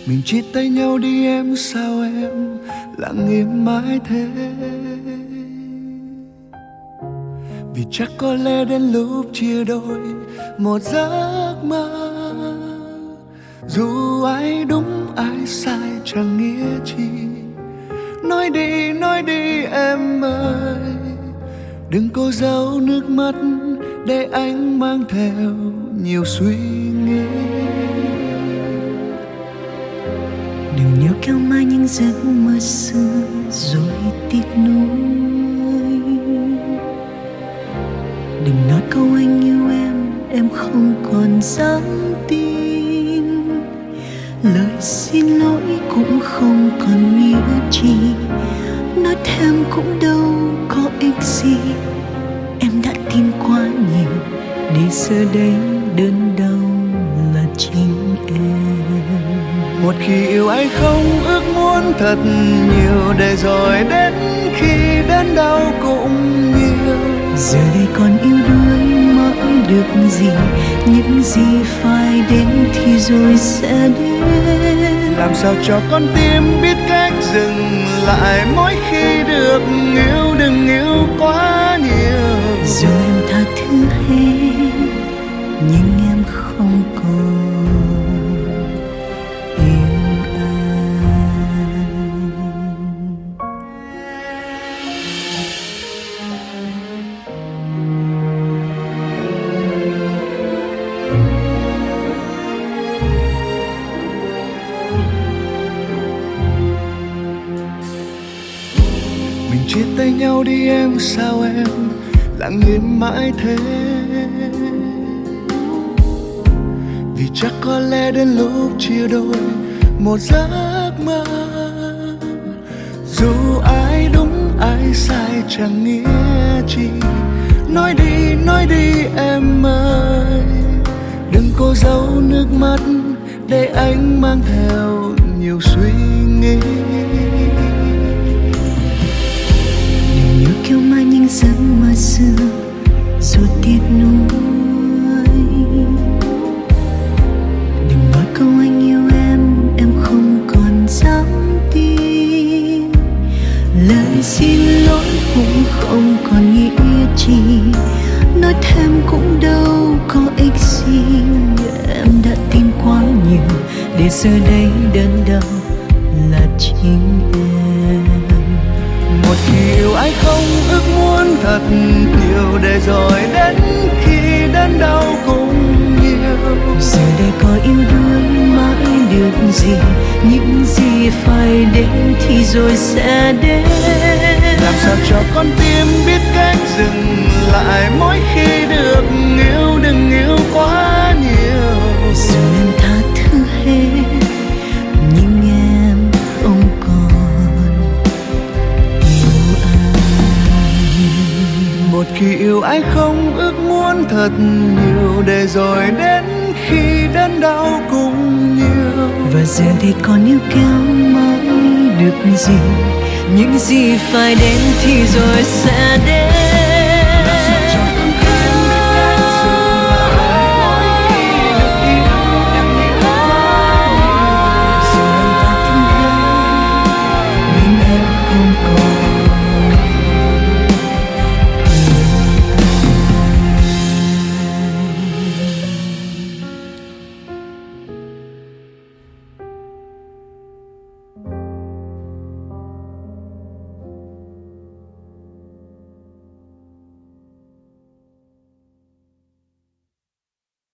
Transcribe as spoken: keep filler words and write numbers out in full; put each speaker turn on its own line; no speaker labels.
Mình chia tay nhau đi em, sao em lặng im mãi thế? Vì chắc có lẽ đến lúc chia đôi một giấc mơ. Dù ai đúng ai sai chẳng nghĩa chi. Nói đi, nói đi em ơi, đừng cố giấu nước mắt để anh mang theo nhiều suy nghĩ.
Đừng níu kéo mãi những giấc mơ xưa rồi tiếc nuối. Đừng nói câu anh yêu em, em không còn dám tin. Lời xin lỗi cũng không còn nghĩa chi. Nói thêm cũng đâu có ích gì. Em đã tin quá nhiều để giờ đây đơn đau là chính em.
Một khi yêu ai không ước muốn thật nhiều, để rồi đến khi đến đau cũng nhiều.
Giờ đây còn yêu đuối mãi được gì? Những gì phải đến thì rồi sẽ đến.
Làm sao cho con tim biết cách dừng lại mỗi khi được yêu, đừng yêu quá nhiều.
Giờ em tha thứ hết, nhưng em không còn
mình chia tay nhau đi em, sao em lặng im mãi thế? Vì chắc có lẽ đến lúc chia đôi một giấc mơ. Dù ai đúng ai sai chẳng nghĩa chi. Nói đi, nói đi em ơi, đừng cố giấu nước mắt để anh mang theo nhiều suy nghĩ.
Níu kéo mãi những giấc mơ xưa rồi tiếc nuối. Đừng nói câu anh yêu em, em không còn dám tin. Lời xin lỗi cũng không còn nghĩa chi. Nói thêm cũng đâu có ích gì. Em đã tin quá nhiều để giờ đây đơn đau là chính em.
Một khi yêu ai không ước muốn thật nhiều, để rồi đến khi đến đau cũng nhiều.
Giờ đây có yêu đuối mãi được gì? Những gì phải đến thì rồi sẽ đến.
Làm sao cho con tim biết cách dừng lại mỗi khi được yêu, đừng yêu quá nhiều.
Giờ em tha thứ hết, nhưng em không còn yêu anh.
Một khi yêu ai không ước muốn thật nhiều, để rồi đến khi đến đau cũng nhiều.
Và giờ thì còn yêu kéo mãi được gì? Những gì phải đến thì rồi sẽ đến.